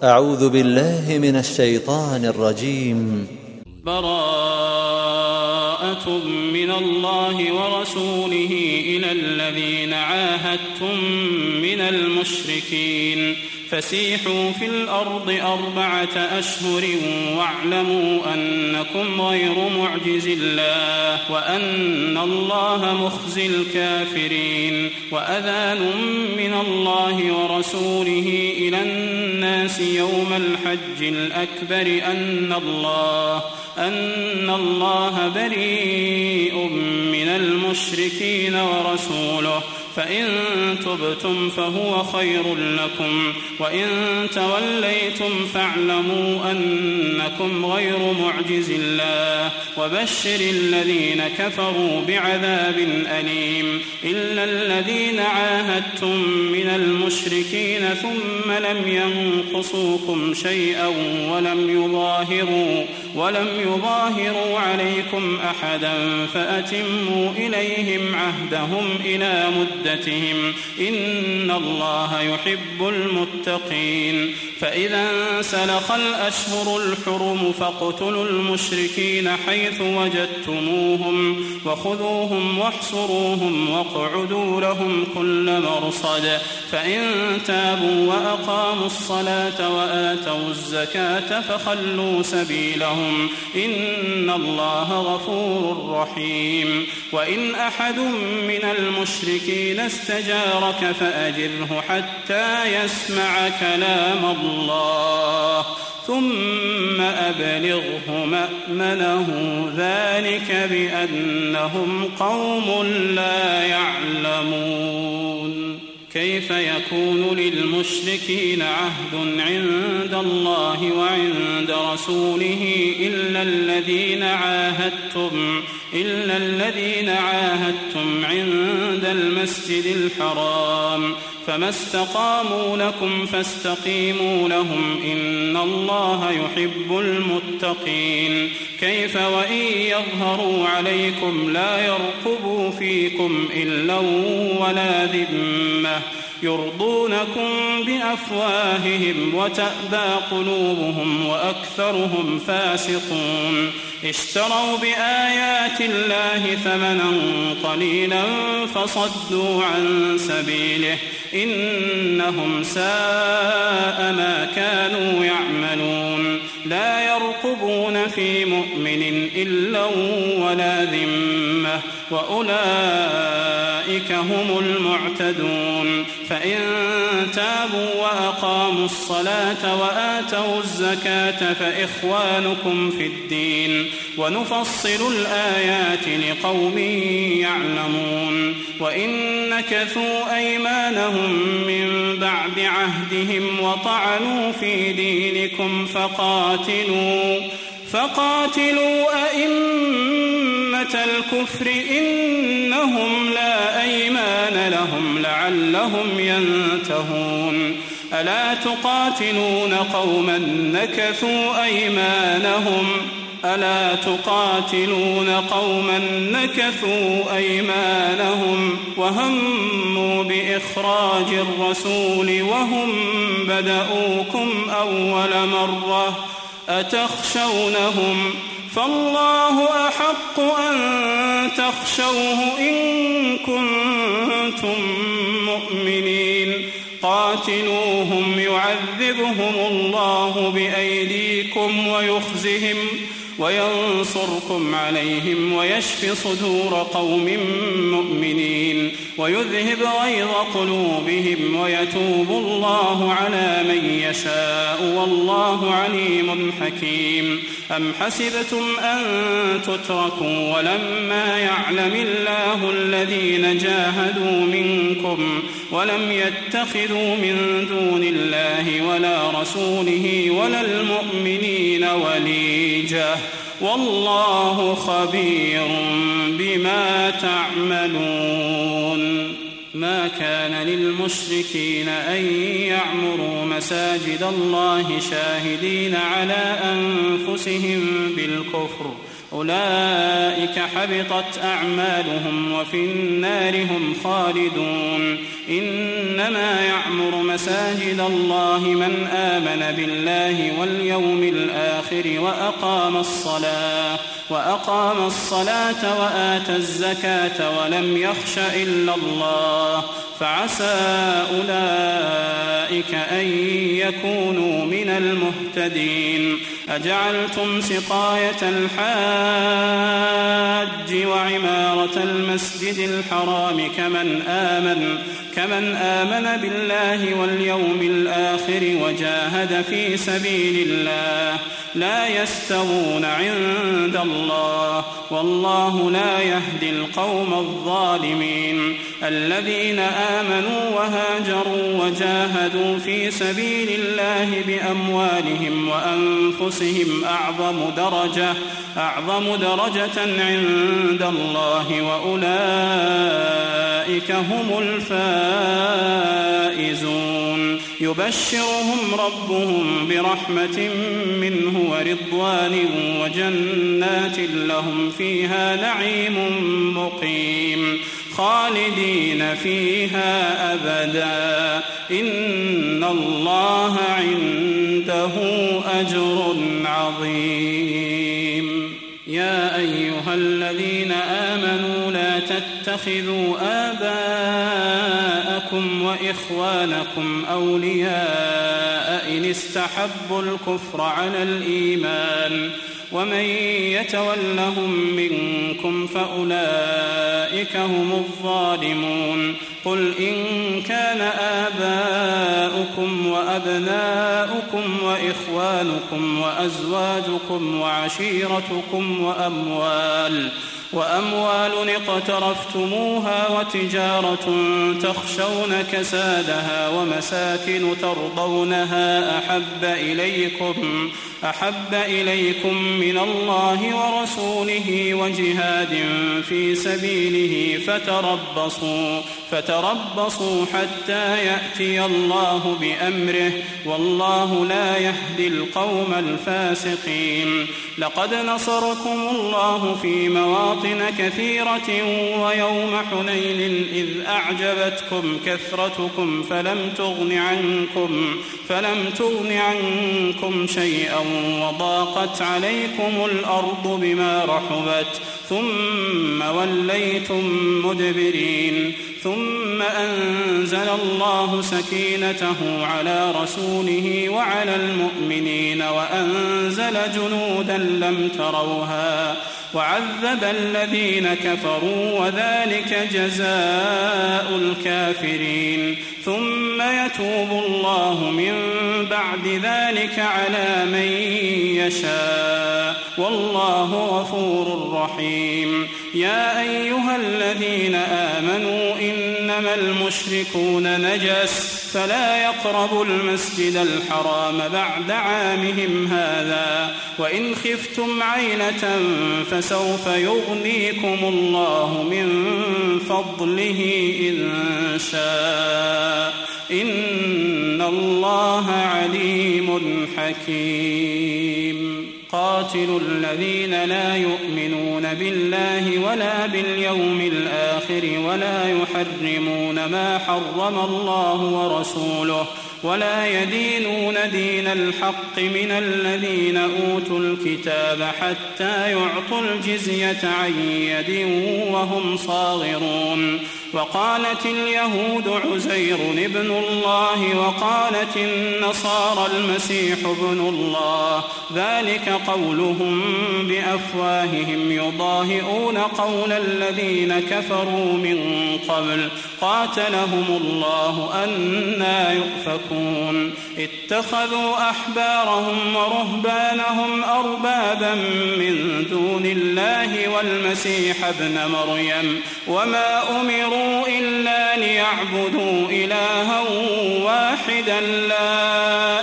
أعوذ بالله من الشيطان الرجيم. براءة من الله ورسوله إلى الذين عاهدتم من المشركين فسيحوا في الأرض 4 أشهر واعلموا أنكم غير معجز الله وأن الله مخزي الكافرين. وأذان من الله ورسوله إلى الناس يوم الحج الأكبر أن الله بريء من المشركين ورسوله فإن تبتم فهو خير لكم وإن توليتم فاعلموا أنكم غير معجز الله وبشر الذين كفروا بعذاب أليم. إلا الذين عاهدتم من المشركين ثم لم ينقصوكم شيئا ولم يظاهروا عليكم أحدا فأتموا إليهم عهدهم إلى مدتهم إن الله يحب المتقين. فإذا انسلخ الأشهر الحرم فاقتلوا المشركين حيث وجدتموهم وخذوهم واحصروهم واقعدوا لهم كل مرصد. فإن تابوا وأقاموا الصلاة وآتوا الزكاة فخلوا سبيلهم إن الله غفور رحيم. وإن أحد من المشركين استجارك فأجره حتى يسمع كلام الله ثم أبلغه مأمنه ذلك بأنهم قوم لا يعلمون. كيف يكون للمشركين عهد عند الله وعند رسوله إلا الذين عاهدتم عند المسجد الحرام فما استقاموا لكم فاستقيموا لهم إن الله يحب المتقين. كيف وإن يظهروا عليكم لا يرقبوا فيكم إلا ولا ذمة يرضونكم بأفواههم وتأبى قلوبهم وأكثرهم فاسقون. اشتروا بآيات الله ثمنا قليلا فصدوا عن سبيله إنهم ساء ما كانوا يعملون. لا يرقبون في مؤمن إلا ولا ذمة وأولئك هم المعتدون. فإن تابوا وأقاموا الصلاة وآتوا الزكاة فإخوانكم في الدين ونفصل الآيات لقوم يعلمون. وإن نكثوا أيمانهم من بعد عهدهم وطعنوا في دينكم فقاتلوا أئمة الكفر إنهم لا أيمان لهم لعلهم ينتهون. ألا تقاتلون قوما نكثوا أيمانهم وهموا بإخراج الرسول وهم بدؤوكم أول مرة أتخشونهم فالله أحق أن تخشوه إن كنتم مؤمنين. قاتلوهم يعذبهم الله بأيديكم ويخزهم وينصركم عليهم ويشف صدور قوم مؤمنين ويذهب غيظ قلوبهم ويتوب الله على من يشاء والله عليم حكيم. أم حسبتم أن تتركوا ولما يعلم الله الذين جاهدوا منكم ولم يتخذوا من دون الله ولا رسوله ولا المؤمنين وليجة والله خبير بما تعملون. ما كان للمشركين أن يعمروا مساجد الله شاهدين على أنفسهم بالكفر أولئك حبطت أعمالهم وفي النار هم خالدون. إنما يعمر مساجد الله من آمن بالله واليوم الآخر وأقام الصلاة وآتى الزكاة ولم يخش إلا الله فعسى أولئك أن يكونوا من المهتدين. أجعلتم سقاية الحاج وعمارة المسجد الحرام كمن آمن بالله واليوم الآخر وجاهد في سبيل الله لا يستوون عند الله والله لا يهدي القوم الظالمين. الذين آمنوا وهاجروا وجاهدوا في سبيل الله بأموالهم وأنفسهم أعظم درجة عند الله وأولئك هم الفائزون. يبشرهم ربهم برحمة منه ورضوان وجنات لهم فيها نعيم مقيم خالدين فيها أبدا إن الله عنده أجر عظيم. يا أيها الذين آمنوا لا تتخذوا آباءكم وإخوانكم أولياء إن استحبوا الكفر على الإيمان ومن يتولهم منكم فأولئك هم الظالمون. قل إن كان آباؤكم وأبناؤكم وإخوانكم وأزواجكم وعشيرتكم وأموال اقترفتموها وتجارة تخشون كسادها ومساكن ترضونها أحب إليكم من الله ورسوله وجهاد في سبيله فتربصوا حتى يأتي الله بأمره والله لا يهدي القوم الفاسقين. لقد نصركم الله في مواطن كثيرة ويوم حنين إذ أعجبتكم كثرتكم فلم تغن عنكم شيئا وضاقت عليكم الأرض بما رحبت ثم وليتم مدبرين. ثم أنزل الله سكينته على رسوله وعلى المؤمنين وأنزل جنودا لم تروها وعذب الذين كفروا وذلك جزاء الكافرين. ثم يتوب الله من بعد ذلك على من يشاء والله غفور رحيم. يا أيها الذين آمنوا إنما المشركون نجس فلا يقربوا المسجد الحرام بعد عامهم هذا وإن خفتم عيلة فسوف يغنيكم الله من فضله إن شاء إن الله عليم حكيم. قاتلوا الذين لا يؤمنون بالله ولا باليوم الآخر ولا يحرمون ما حرم الله ورسوله ولا يدينون دين الحق من الذين أوتوا الكتاب حتى يعطوا الجزية عن يد وهم صاغرون. وقالت اليهود عزير ابن الله وقالت النصارى المسيح ابن الله ذلك قولهم بأفواههم يضاهئون قول الذين كفروا من قبل قاتلهم الله أنى يؤفكون. اتخذوا أحبارهم ورهبانهم أربابا من دون الله والمسيح ابن مريم وما أمروا إلا ليعبدوا إلها واحدا لا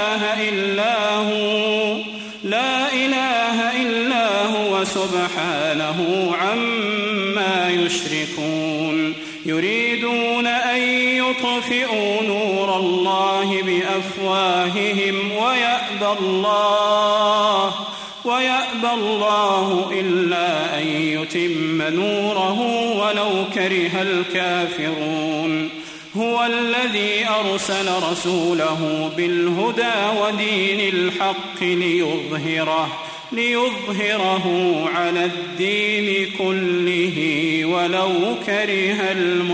إله إلا هو سبحانه عما يشركون. يريدون أن يطفئوا نور الله بأفواههم ويأبى الله إلا أن يتم نوره ولو كره الكافرون هو الذي أرسل رسوله بالهدى ودين الحق ليظهره على الدين كله ولو كره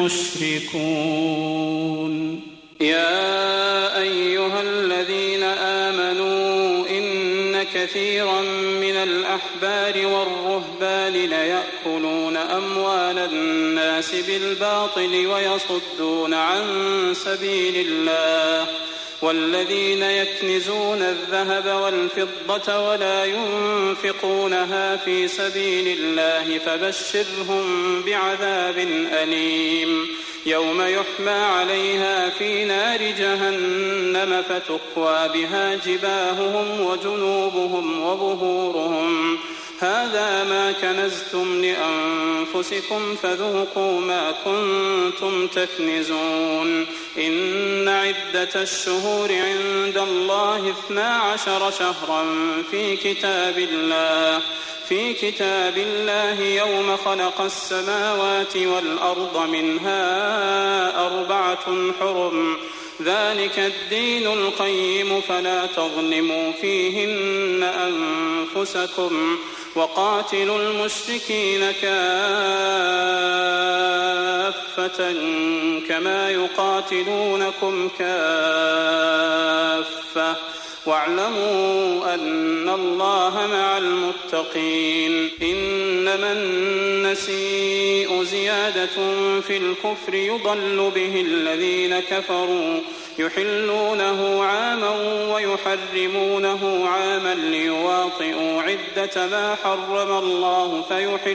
المشركون يا أيها الذين آمنوا إن كثيرا من الأحبار والرهبان ليأكلون أموال الناس بالباطل ويصدون عن سبيل الله والذين يكنزون الذهب والفضة ولا ينفقونها في سبيل الله فبشرهم بعذاب أليم يوم يحمى عليها في نار جهنم فتكوى بها جباههم وجنوبهم وظهورهم هذا ما كنزتم لأنفسكم فذوقوا ما كنتم تكنزون إن عدة الشهور عند الله 12 شهرا في كتاب الله يوم خلق السماوات والأرض منها 4 حرم ذلك الدين القيم فلا تظلموا فيهن أنفسكم وقاتلوا المشركين كافة كما يقاتلونكم كافة واعلموا أن الله مع المتقين إنما النسيء زيادة في الكفر يضل به الذين كفروا يحلونه عاما ويحرمونه عاما ليواطئوا عدة ما حرم الله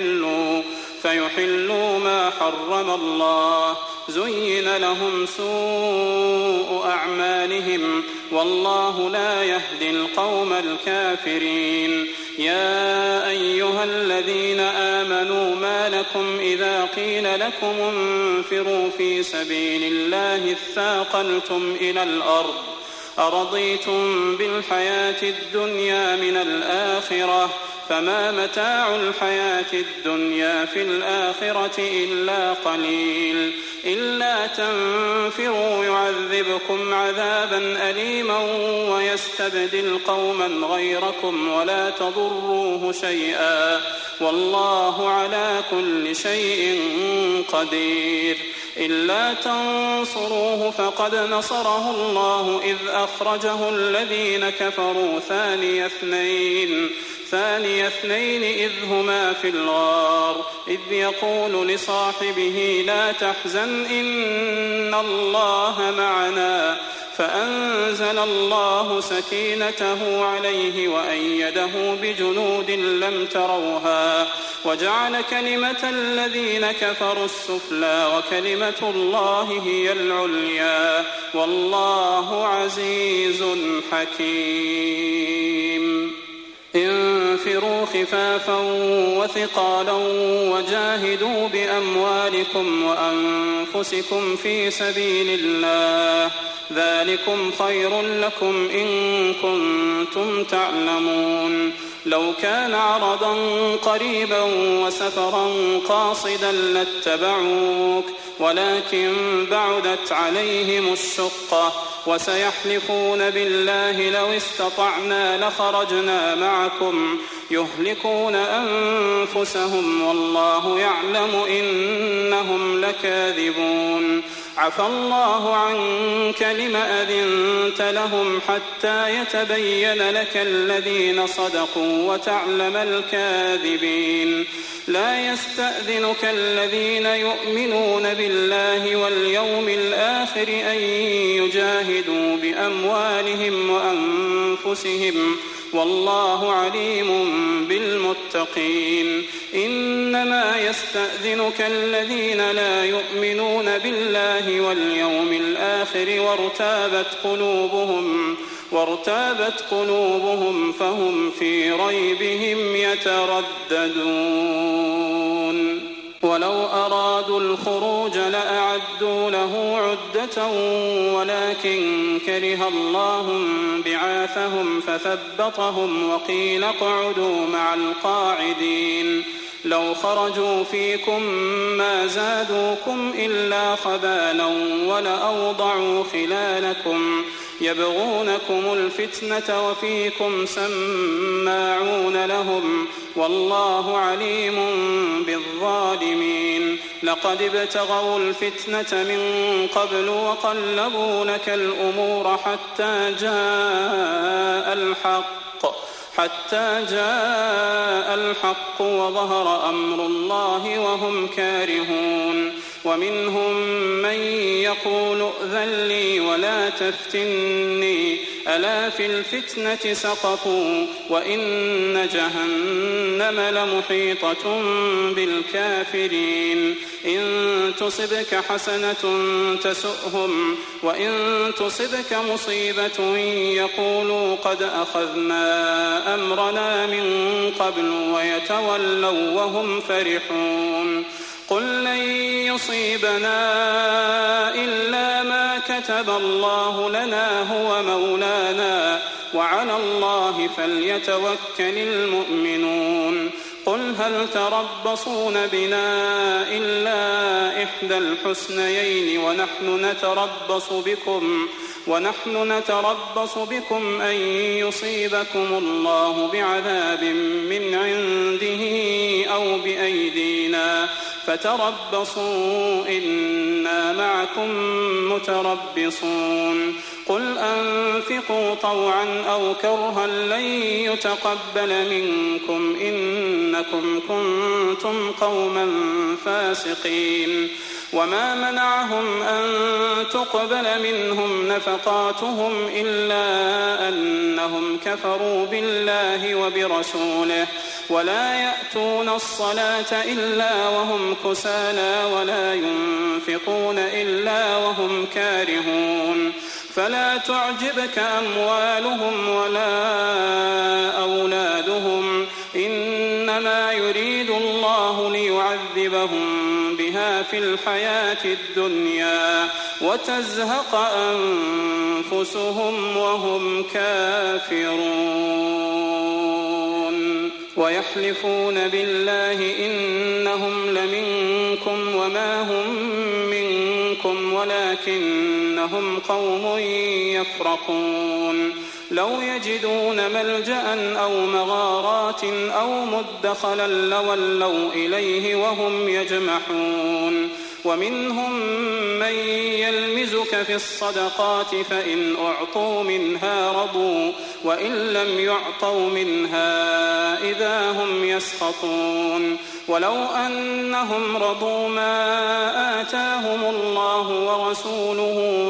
فيحلوا ما حرم الله زين لهم سوء أعمالهم والله لا يهدي القوم الكافرين يا أيها الذين آمنوا ما لكم إذا قيل لكم انفروا في سبيل الله اثاقلتم إلى الأرض أرضيتم بالحياة الدنيا من الآخرة فما متاع الحياة الدنيا في الآخرة إلا قليل إلا تنفروا يعذبكم عذابا أليما ويستبدل قوما غيركم ولا تضروه شيئا والله على كل شيء قدير إلا تنصروه فقد نصره الله إذ أخرجه الذين كفروا ثاني اثنين إذ هما في الغار إذ يقول لصاحبه لا تحزن إن الله معنا فأنزل الله سكينته عليه وأيده بجنود لم تروها وجعل كلمة الذين كفروا السفلى وكلمة الله هي العليا والله عزيز حكيم انفروا خفافا وثقالا وجاهدوا بأموالكم وأنفسكم في سبيل الله ذلكم خير لكم إن كنتم تعلمون لو كان عرضا قريبا وسفرا قاصدا لاتبعوك ولكن بعدت عليهم الشقة وسيحلفون بالله لو استطعنا لخرجنا معكم يهلكون أنفسهم والله يعلم إنهم لكاذبون عفى الله عنك لم أذنت لهم حتى يتبين لك الذين صدقوا وتعلم الكاذبين لا يستأذنك الذين يؤمنون بالله واليوم الآخر أن يجاهدوا بأموالهم وأنفسهم والله عليم بالمتقين إنما يستأذنك الذين لا يؤمنون بالله واليوم الآخر وارتابت قلوبهم فهم في ريبهم يترددون ولو أرادوا الخروج لأعدوا له عدة ولكن كره الله بعاثهم فثبطهم وقيل اقعدوا مع القاعدين لو خرجوا فيكم ما زادوكم إلا خبالا ولأوضعوا خلالكم يبغونكم الفتنة وفيكم سماعون لهم والله عليم بالظالمين لقد ابتغوا الفتنة من قبل وقلبوا لك الأمور حتى جاء الحق وظهر أمر الله وهم كارهون ومنهم من يقول ائذن لي ولا تفتني ألا في الفتنة سقطوا وإن جهنم لمحيطة بالكافرين إن تصبك حسنة تسؤهم وإن تصبك مصيبة يقولوا قد أخذنا أمرنا من قبل ويتولوا وهم فرحون قل لن يصيبنا إلا ما كتب الله لنا هو مولانا وعلى الله فليتوكل المؤمنون قل هل تربصون بنا إلا إحدى الحسنيين ونحن نتربص بكم أن يصيبكم الله بعذاب من عنده أو بأيدينا فتربصوا إنا معكم متربصون قل أنفقوا طوعا أو كرها لن يتقبل منكم إنكم كنتم قوما فاسقين وما منعهم أن تقبل منهم نفقاتهم إلا أنهم كفروا بالله وبرسوله ولا يأتون الصلاة إلا وهم كسالى ولا ينفقون إلا وهم كارهون فلا تعجبك أموالهم ولا أولادهم إنما يريد الله ليعذبهم بها في الحياة الدنيا وتزهق أنفسهم وهم كافرون ويحلفون بالله إنهم لمنكم وما هم منكم ولكنهم قوم يفرقون لو يجدون ملجأ أو مغارات أو مدخلا لولوا إليه وهم يجمحون ومنهم من يلمزك في الصدقات فإن أعطوا منها رضوا وإن لم يعطوا منها إذا هم يسخطون ولو أنهم رضوا ما آتاهم الله ورسوله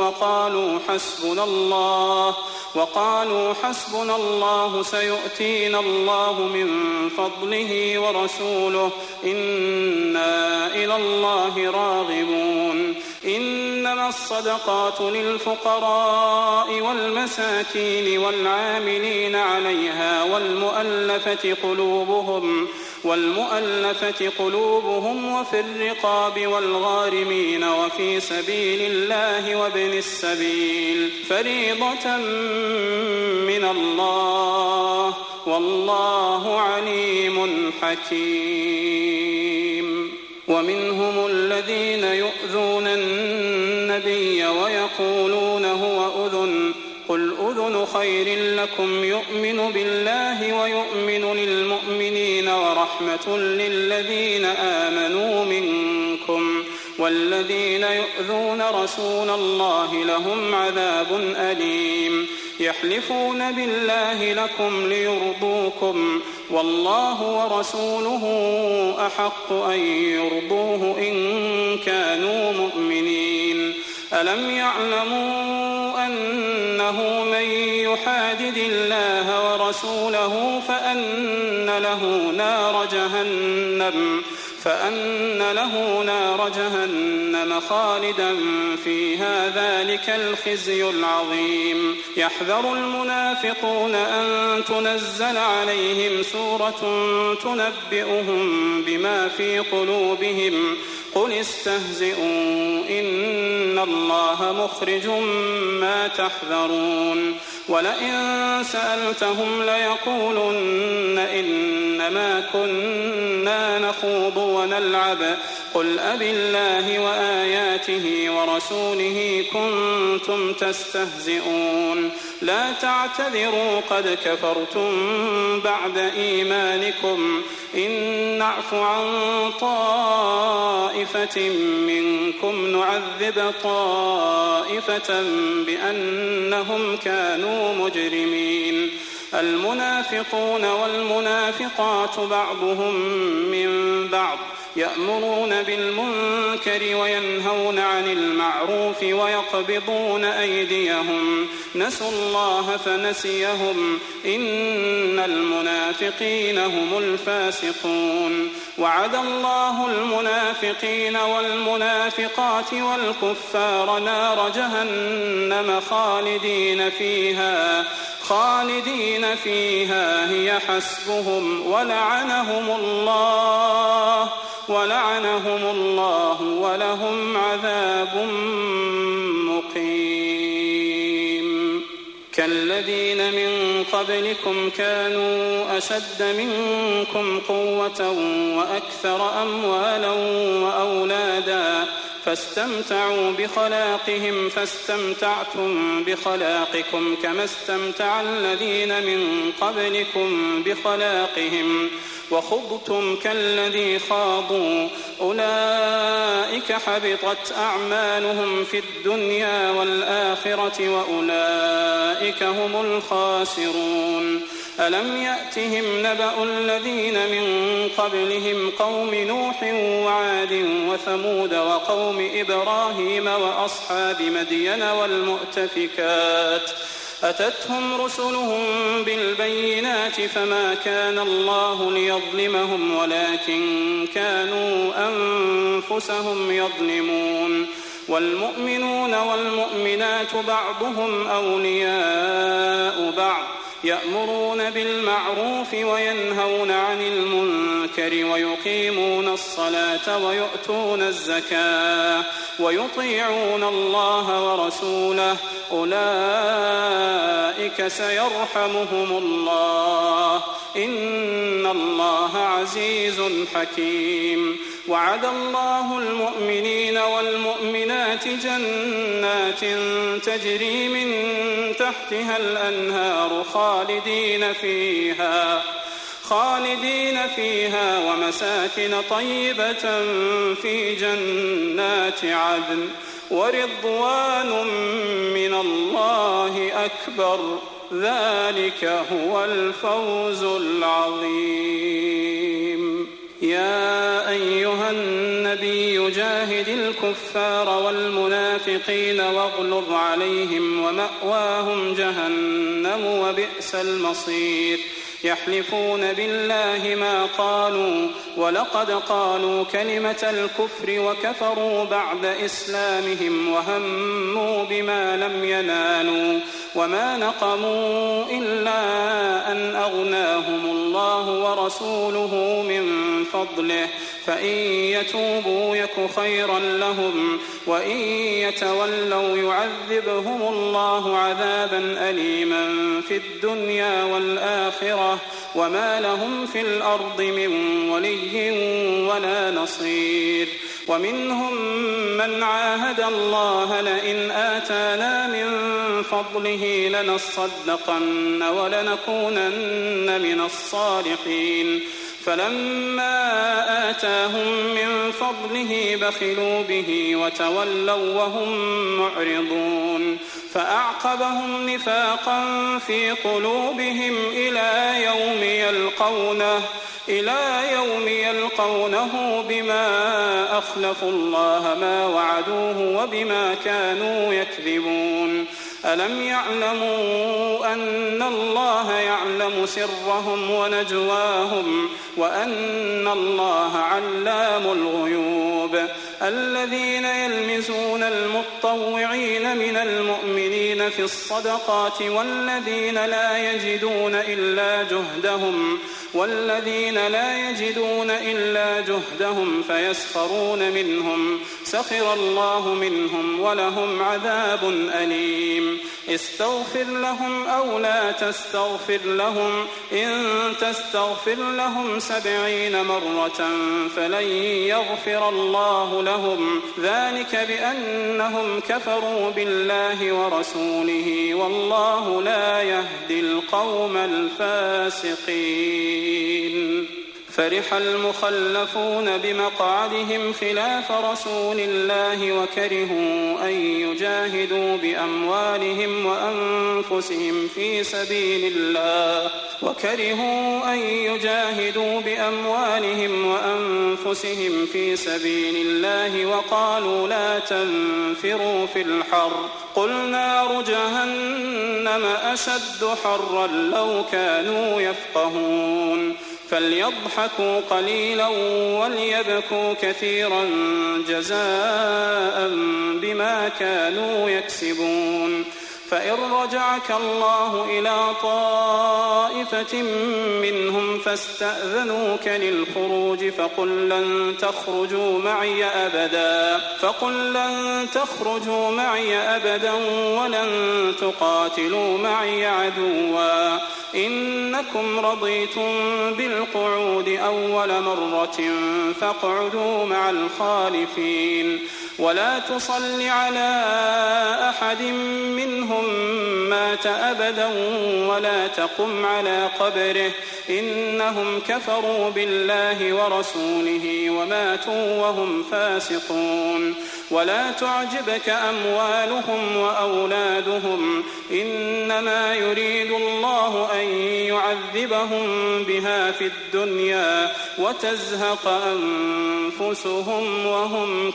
وقالوا حسبنا الله سيؤتينا الله من فضله ورسوله إنا إلى الله راغبون إنما الصدقات للفقراء والمساكين والعاملين عليها والمؤلفة قلوبهم وفي الرقاب والغارمين وفي سبيل الله وابن السبيل فريضة من الله والله عليم حكيم ومنهم الذين يؤذون النبي ويقولون هو أذن قل أذن خير لكم يؤمن بالله ويؤمن للمؤمنين ورحمة للذين آمنوا منكم والذين يؤذون رسول الله لهم عذاب أليم يحلفون بالله لكم ليرضوكم والله ورسوله أحق أن يرضوه إن كانوا مؤمنين ألم يعلموا أنه من يحادد الله ورسوله فأن له فأن له نار جهنم خالدا فيها ذلك الخزي العظيم يحذر المنافقون أن تنزل عليهم سورة تنبئهم بما في قلوبهم قل استهزئوا إن الله مخرج ما تحذرون ولئن سألتهم ليقولن إنما كنا نخوض ونلعب قل أبالله وآياته ورسوله كنتم تستهزئون لا تعتذروا قد كفرتم بعد إيمانكم إن نعف عن طائفة منكم نعذب طائفة بأنهم كانوا مجرمين المنافقون والمنافقات بعضهم من بعض يأمرون بالمنكر وينهون عن المعروف ويقبضون أيديهم نسوا الله فنسيهم إن المنافقين هم الفاسقون وعد الله المنافقين والمنافقات والكفار نار جهنم خالدين فيها هي حسبهم ولعنهم الله ولهم عذاب مقيم كالذين من قبلكم كانوا أشد منكم قوة وأكثر أموالا وأولادا فاستمتعوا بخلاقهم فاستمتعتم بخلاقكم كما استمتع الذين من قبلكم بخلاقهم وخضتم كالذي خاضوا أولئك حبطت أعمالهم في الدنيا والآخرة وأولئك هم الخاسرون ألم يأتهم نبأ الذين من قبلهم قوم نوح وعاد وثمود وقوم إبراهيم وأصحاب مدين والمؤتفكات أتتهم رسلهم بالبينات فما كان الله ليظلمهم ولكن كانوا أنفسهم يظلمون والمؤمنون والمؤمنات بعضهم أولياء بعض يأمرون بالمعروف وينهون عن المنكر ويقيمون الصلاة ويؤتون الزكاة ويطيعون الله ورسوله أولئك سيرحمهم الله إن الله عزيز حكيم وعد الله المؤمنين والمؤمنات جنات تجري من تحتها الأنهار خالدين فيها ومساكن طيبة في جنات عدن ورضوان من الله أكبر ذلك هو الفوز العظيم يا أيها النبي جاهد الكفار والمنافقين واغلظ عليهم ومأواهم جهنم وبئس المصير يحلفون بالله ما قالوا ولقد قالوا كلمة الكفر وكفروا بعد إسلامهم وهموا بما لم ينالوا وما نقموا إلا أن أغناهم الله ورسوله من فضله فإن يتوبوا يك خيرا لهم وإن يتولوا يعذبهم الله عذابا أليما في الدنيا والآخرة وما لهم في الأرض من ولي ولا نصير ومنهم من عاهد الله لئن آتانا من فضله لنصدقن ولنكونن من الصالحين فلما آتاهم من فضله بخلوا به وتولوا وهم معرضون فأعقبهم نفاقا في قلوبهم إلى يوم يلقونه بما أخلفوا الله ما وعدوه وبما كانوا يكذبون ألم يعلموا أن الله يعلم سرهم ونجواهم وأن الله علام الغيوب الذين يلمزون المطوعين من المؤمنين في الصدقات والذين لا يجدون إلا جهدهم فيسخرون منهم سخر الله منهم ولهم عذاب أليم استغفر لهم أو لا تستغفر لهم إن تستغفر لهم 70 مرة فلن يغفر الله لهم ذلك بأنهم كفروا بالله ورسوله والله لا يهدي القوم الفاسقين فرح المخلفون بمقعدهم خلاف رسول الله وكرهوا أن يجاهدوا بأموالهم وأنفسهم في سبيل الله وقالوا لا تنفروا في الحر قل نار جهنم أشد حرا لو كانوا يفقهون فليضحكوا قليلا وليبكوا كثيرا جزاء بما كانوا يكسبون فإن رجعك الله إلى طائفة منهم فاستأذنوك للخروج فقل لن تخرجوا معي أبدا ولن تقاتلوا معي عدوا إنكم رضيتم بالقعود أول مرة فاقعدوا مع الخالفين ولا تصل على أحد منهم مات أبدا ولا تقم على قبره إنهم كفروا بالله ورسوله وماتوا وهم فاسقون ولا تعجبك أموالهم وأولادهم إنما يريد الله أن يعذبهم بها في الدنيا وتزهق أنفسهم وهم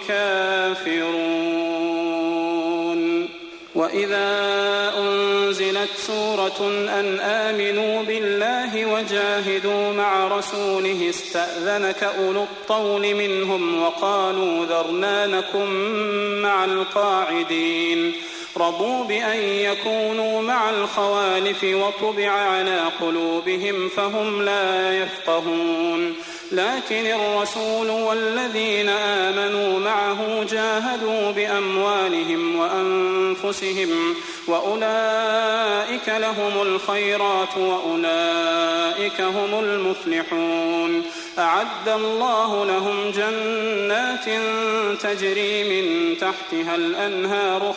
كافرون وإذا أنزلت سورة أن آمنوا بالله وجاهدوا مع رسوله استأذنك أولو الطول منهم وقالوا ذرنا نكن مع القاعدين رضوا بأن يكونوا مع الخوالف وطبع على قلوبهم فهم لا يفقهون لكن الرسول والذين آمنوا معه جاهدوا بأموالهم وأنفسهم وأولئك لهم الخيرات وأولئك هم المفلحون أعد الله لهم جنات تجري من تحتها الأنهار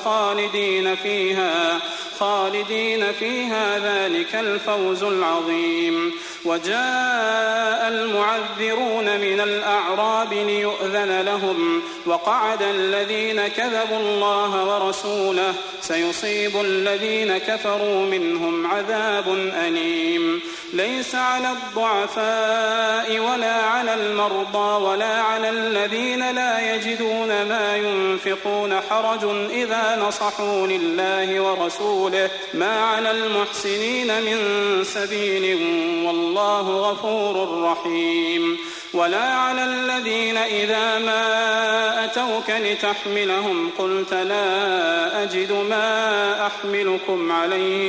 خالدين فيها ذلك الفوز العظيم وجاء المعذرون من الأعراب ليؤذن لهم وقعد الذين كذبوا الله ورسوله سيصيب الذين كفروا منهم عذاب أليم ليس على الضعفاء ولا على المرضى ولا على الذين لا يجدون ما ينفقون حرج إذا نصحوا لله ورسوله ما على المحسنين من سبيل والله غفور رحيم ولا على الذين إذا ما أتوك لتحملهم قلت لا أجد ما أحملكم عليه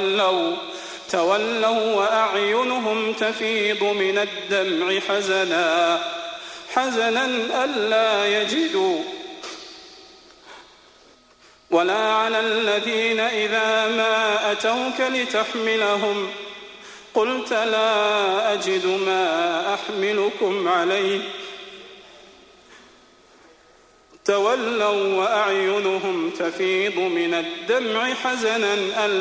تولوا وأعينهم تفيض من الدمع حزنا ألا يجدوا ولا على الذين إذا ما أتوك لتحملهم قلت لا أجد ما أحملكم عليه تولوا وأعينهم تفيض من الدمع حزنا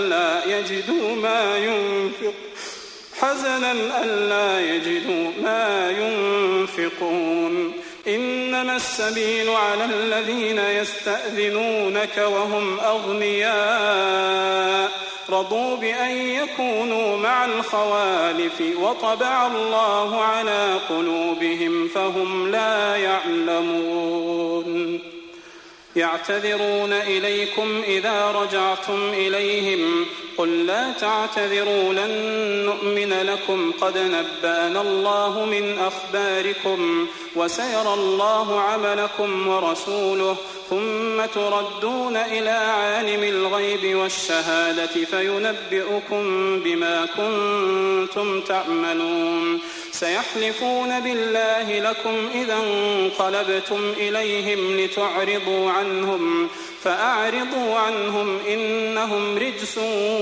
ألا يجدوا ما ينفقون إنما السبيل على الذين يستأذنونك وهم أغنياء رضوا بأن يكونوا مع الخوالف وطبع الله على قلوبهم فهم لا يعلمون يعتذرون إليكم إذا رجعتم إليهم قل لا تعتذروا لن نؤمن لكم قد نبأنا الله من أخباركم وسيرى الله عملكم ورسوله ثم تردون إلى عالم الغيب والشهادة فينبئكم بما كنتم تعملون سيحلفون بالله لكم إذا انقلبتم إليهم لتعرضوا عنهم فأعرضوا عنهم إنهم رجس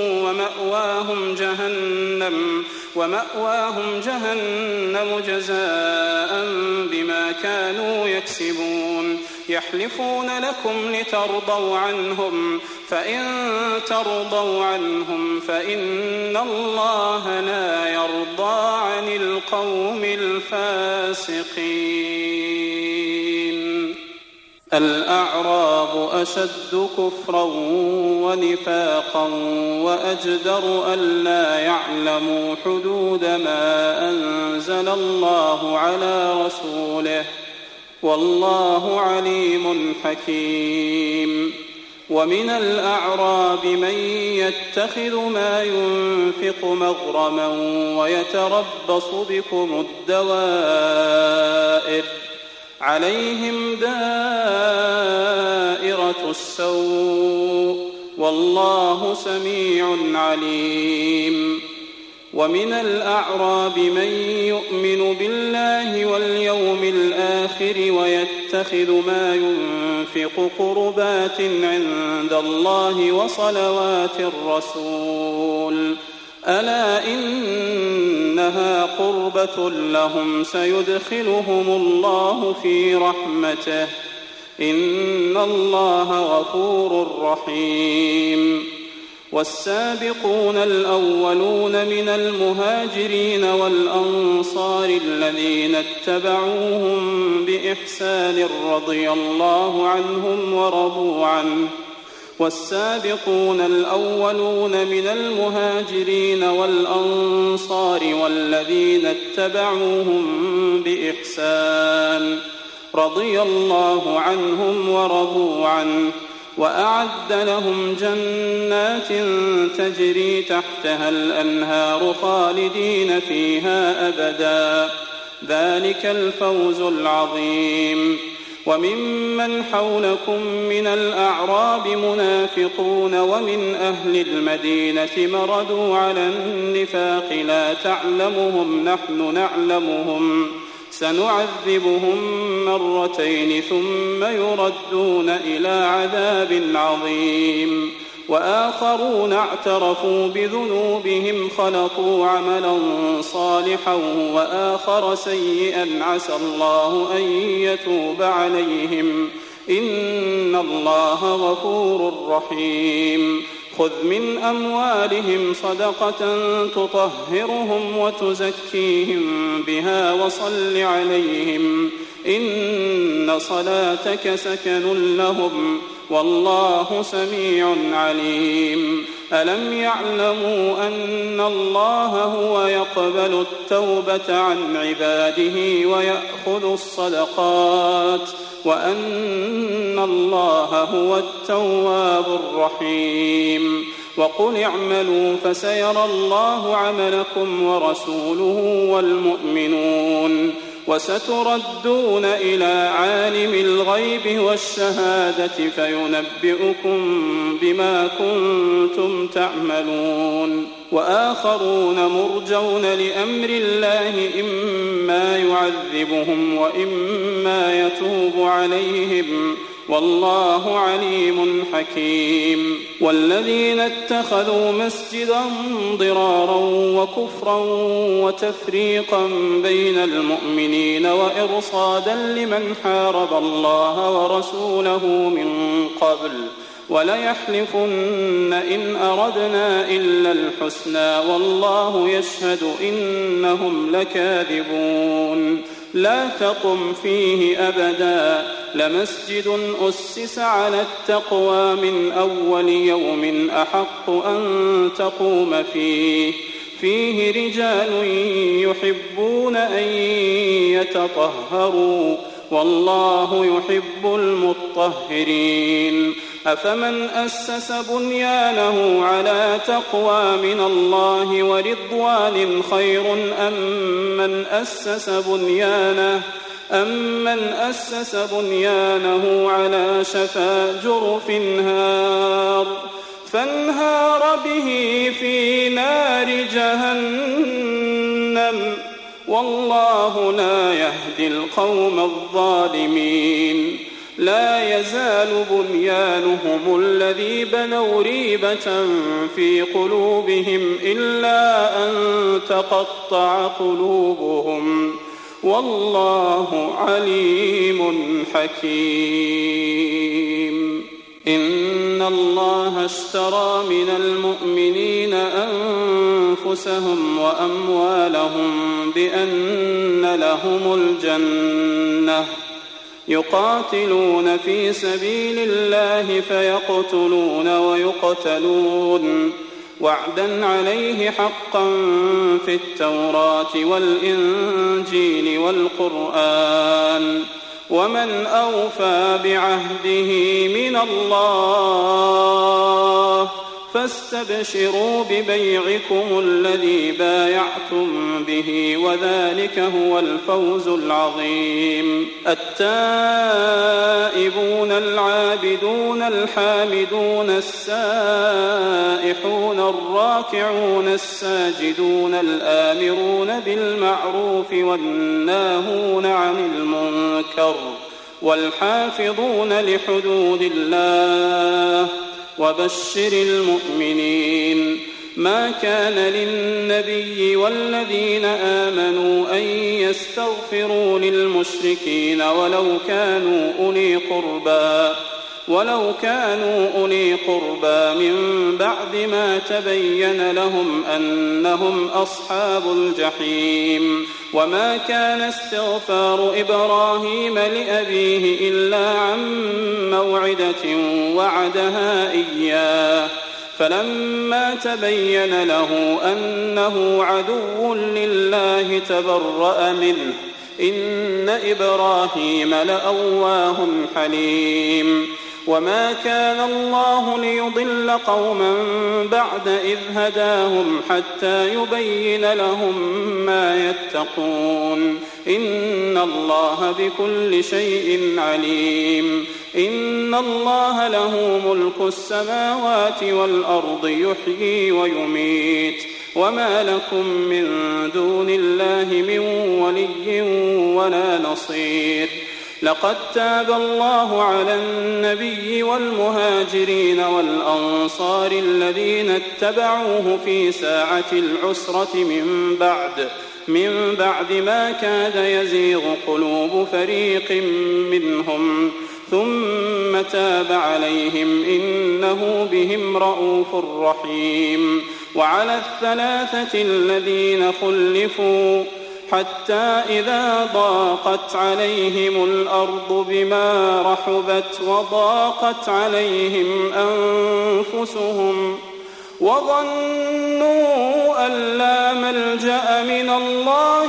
ومأواهم جهنم جزاء بما كانوا يكسبون يحلفون لكم لترضوا عنهم فإن ترضوا عنهم فإن الله لا يرضى عن القوم الفاسقين. الأعراب أشد كفرا ونفاقا وأجدر ألا يعلموا حدود ما أنزل الله على رسوله والله عليم حكيم. ومن الأعراب من يتخذ ما ينفق مغرما ويتربص بكم الدوائر عليهم دائرة السوء والله سميع عليم. ومن الأعراب من يؤمن بالله واليوم الآخر ويتخذ ما ينفق قربات عند الله وصلوات الرسول ألا إنها قربة لهم سيدخلهم الله في رحمته إن الله غفور رحيم. والسابقون الأولون من المهاجرين والأنصار الذين اتبعوهم بإحسان رضي الله عنهم ورضوا عنه والسابقون الأولون من المهاجرين والأنصار والذين اتبعوهم بإحسان رضي الله عنهم ورضوا عنه وأعد لهم جنات تجري تحتها الأنهار خالدين فيها أبدا ذلك الفوز العظيم. وممن حولكم من الأعراب منافقون ومن أهل المدينة مردوا على النفاق لا تعلمهم نحن نعلمهم سنعذبهم مرتين ثم يردون إلى عذاب عظيم. وآخرون اعترفوا بذنوبهم خلطوا عملا صالحا وآخر سيئا عسى الله أن يتوب عليهم إن الله غفور رحيم. خذ من أموالهم صدقة تطهرهم وتزكيهم بها وصل عليهم إن صلاتك سكن لهم والله سميع عليم. ألم يعلموا أن الله هو يقبل التوبة عن عباده ويأخذ الصدقات وأن الله هو التواب الرحيم. وقل اعملوا فسيرى الله عملكم ورسوله والمؤمنون وستردون إلى عالم الغيب والشهادة فينبئكم بما كنتم تعملون. وآخرون مرجون لأمر الله إما يعذبهم وإما يتوب عليهم والله عليم حكيم. والذين اتخذوا مسجدا ضرارا وكفرا وتفريقا بين المؤمنين وإرصادا لمن حارب الله ورسوله من قبل وليحلفن إن أردنا إلا الحسنى والله يشهد إنهم لكاذبون. لا تقم فيه أبدا لمسجد أسس على التقوى من أول يوم أحق أن تقوم فيه رجال يحبون أن يتطهروا والله يحب المطهرين. أفمن أسس بنيانه على تقوى من الله ورضوان خير أم من أسس بنيانه على شفا جرف فانهار به في نار جهنم والله لا يهدي القوم الظالمين. لا يزال بنيانهم الذي بنوا ريبة في قلوبهم إلا أن تقطع قلوبهم والله عليم حكيم. إن الله اشترى من المؤمنين أنفسهم وأموالهم بأن لهم الجنة يقاتلون في سبيل الله فيقتلون ويقتلون وعدا عليه حقا في التوراة والإنجيل والقرآن ومن أوفى بعهده من الله فاستبشروا ببيعكم الذي بايعتم به وذلك هو الفوز العظيم. التائبون العابدون الحامدون السائحون الراكعون الساجدون الآمرون بالمعروف والناهون عن المنكر والحافظون لحدود الله وبشر المؤمنين. ما كان للنبي والذين آمنوا أن يستغفروا للمشركين ولو كانوا أولي قربى من بعد ما تبين لهم أنهم أصحاب الجحيم. وما كان استغفار إبراهيم لأبيه إلا عن موعدة وعدها إياه فلما تبين له أنه عدو لله تبرأ منه إن إبراهيم لأواه حليم. وما كان الله ليضل قوما بعد إذ هداهم حتى يبين لهم ما يتقون إن الله بكل شيء عليم. إن الله له ملك السماوات والأرض يحيي ويميت وما لكم من دون الله من ولي ولا نصير. لقد تاب الله على النبي والمهاجرين والأنصار الذين اتبعوه في ساعة العسرة من بعد ما كاد يزيغ قلوب فريق منهم ثم تاب عليهم إنه بهم رءوف رحيم. وعلى الثلاثة الذين خلفوا حتى إذا ضاقت عليهم الأرض بما رحبت وضاقت عليهم أنفسهم وظنوا أن لا ملجأ من الله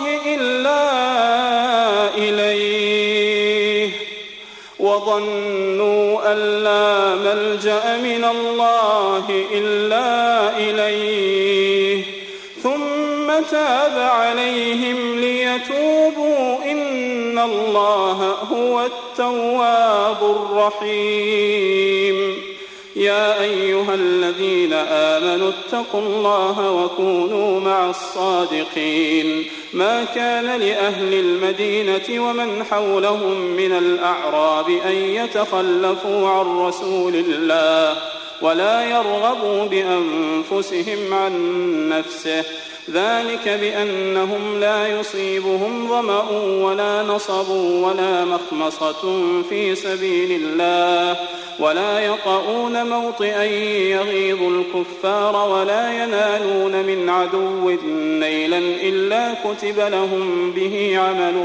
إلا إليه ثم تاب عليهم ليتوبوا إن الله هو التواب الرحيم. يا أيها الذين آمنوا اتقوا الله وكونوا مع الصادقين. ما كان لأهل المدينة ومن حولهم من الأعراب أن يتخلفوا عن رسول الله ولا يرغبوا بأنفسهم عن نفسه ذلك بأنهم لا يصيبهم ظمأ ولا نصب ولا مخمصة في سبيل الله ولا يطؤون موطئا يغيظ الكفار ولا ينالون من عدو نيلا إلا كتب لهم به عمل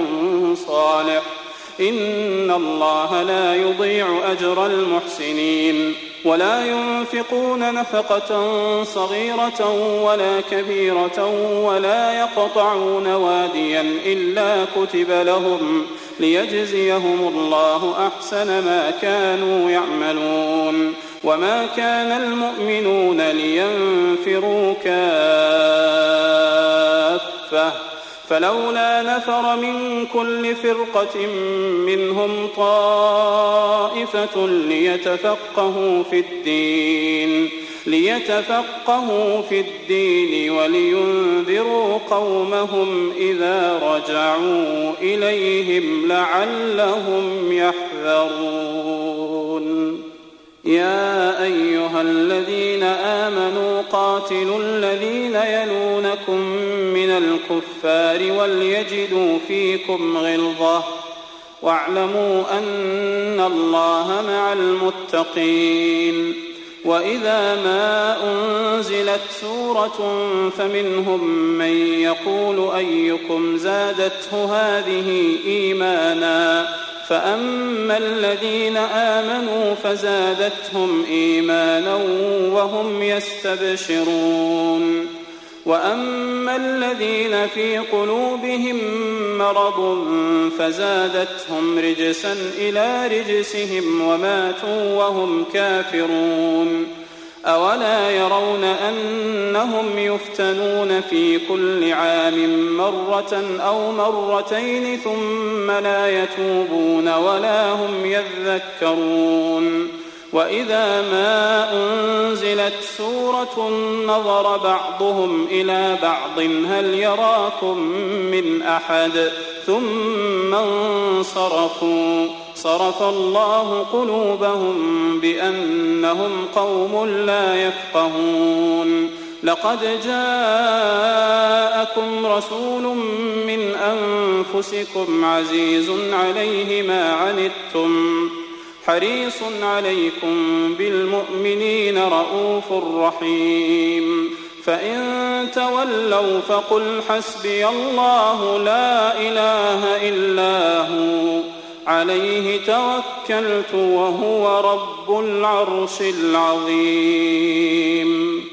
صالح إن الله لا يضيع أجر المحسنين. ولا ينفقون نفقة صغيرة ولا كبيرة ولا يقطعون واديا إلا كتب لهم ليجزيهم الله أحسن ما كانوا يعملون. وما كان المؤمنون لينفروا كافة فلولا نفر من كل فرقة منهم طائفة ليتفقهوا في الدين ولينذروا قومهم إذا رجعوا إليهم لعلهم يحذرون. يا أيها الذين آمنوا قاتلوا الذين يلونكم من الكفار وليجدوا فيكم غلظة واعلموا أن الله مع المتقين. وإذا ما أنزلت سورة فمنهم من يقول أيكم زادته هذه إيمانا فأما الذين آمنوا فزادتهم إيمانا وهم يستبشرون. وأما الذين في قلوبهم مرض فزادتهم رجسا إلى رجسهم وماتوا وهم كافرون. أولا يرون أنهم يفتنون في كل عام مرة أو مرتين ثم لا يتوبون ولا هم يذكرون. وإذا ما أنزلت سورة نظر بعضهم إلى بعض هل يراكم من أحد ثم انصرفوا صرف الله قلوبهم بأنهم قوم لا يفقهون. لقد جاءكم رسول من أنفسكم عزيز عليه ما عنتم حريص عليكم بالمؤمنين رؤوف رحيم. فإن تولوا فقل حسبي الله لا إله إلا هو عليه توكلت وهو رب العرش العظيم.